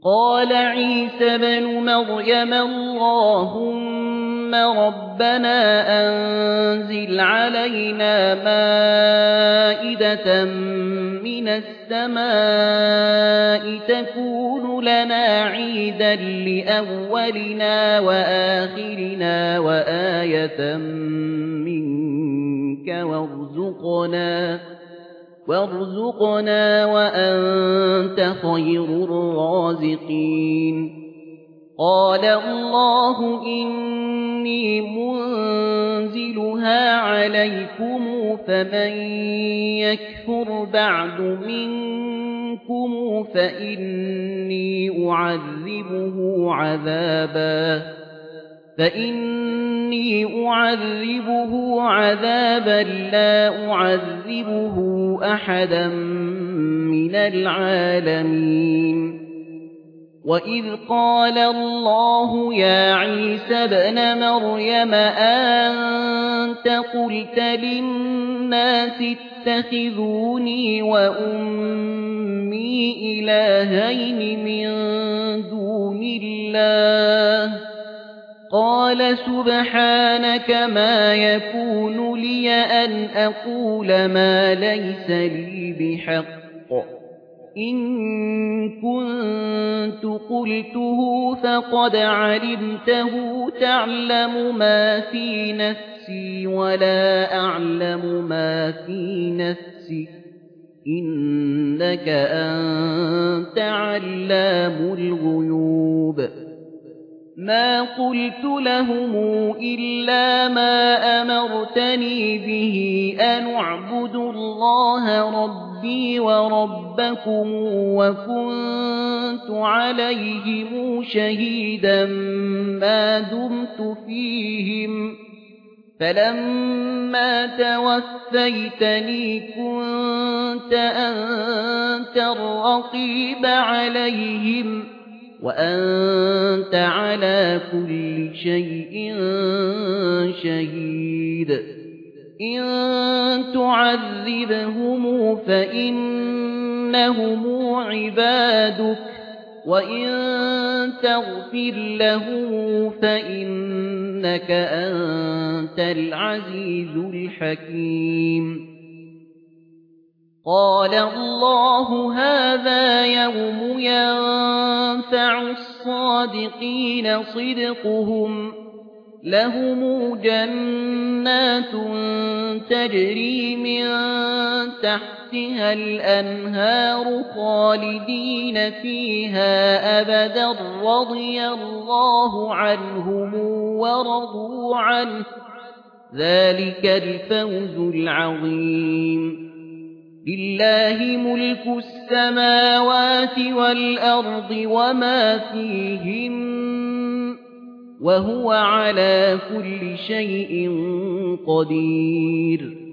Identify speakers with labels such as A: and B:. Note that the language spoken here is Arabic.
A: قال عيسى ابن مريم اللهم ربنا أنزل علينا مائدة من السماء تكون لنا عيدا لأولنا وآخرنا وآية منك وارزقنا وأنت خير الرازقين قال الله إني منزلها عليكم فمن يكفر بعد منكم فإني أعذبه عذابا لا أعذبه أحدا من العالمين وإذ قال الله يا عيسى ابن مريم أنت قلت للناس اتخذوني وأمي إلهين من دون الله قال سبحانك ما يكون لي أن أقول ما ليس لي بحق إن كنت قلته فقد علمته تعلم ما في نفسي ولا أعلم ما في نفسك إنك أنت علام الغيوب ما قلت لهم إلا ما أمرتني به أن اعبدوا الله ربي وربكم وكنت عليهم شهيدا ما دمت فيهم فلما توفيتني كنت أنت الرقيب عليهم وأنت على كل شيء شهيد إن تعذبهم فإنهم عبادك وإن تغفر لهم فإنك أنت العزيز الحكيم قال الله هذا يوم ينفع الصادقين صدقهم لهم جنات تجري من تحتها الأنهار خالدين فيها أبدا رضي الله عنهم ورضوا عنه ذلك الفوز العظيم لله ملك السماوات والأرض وما فيهن وهو على كل شيء قدير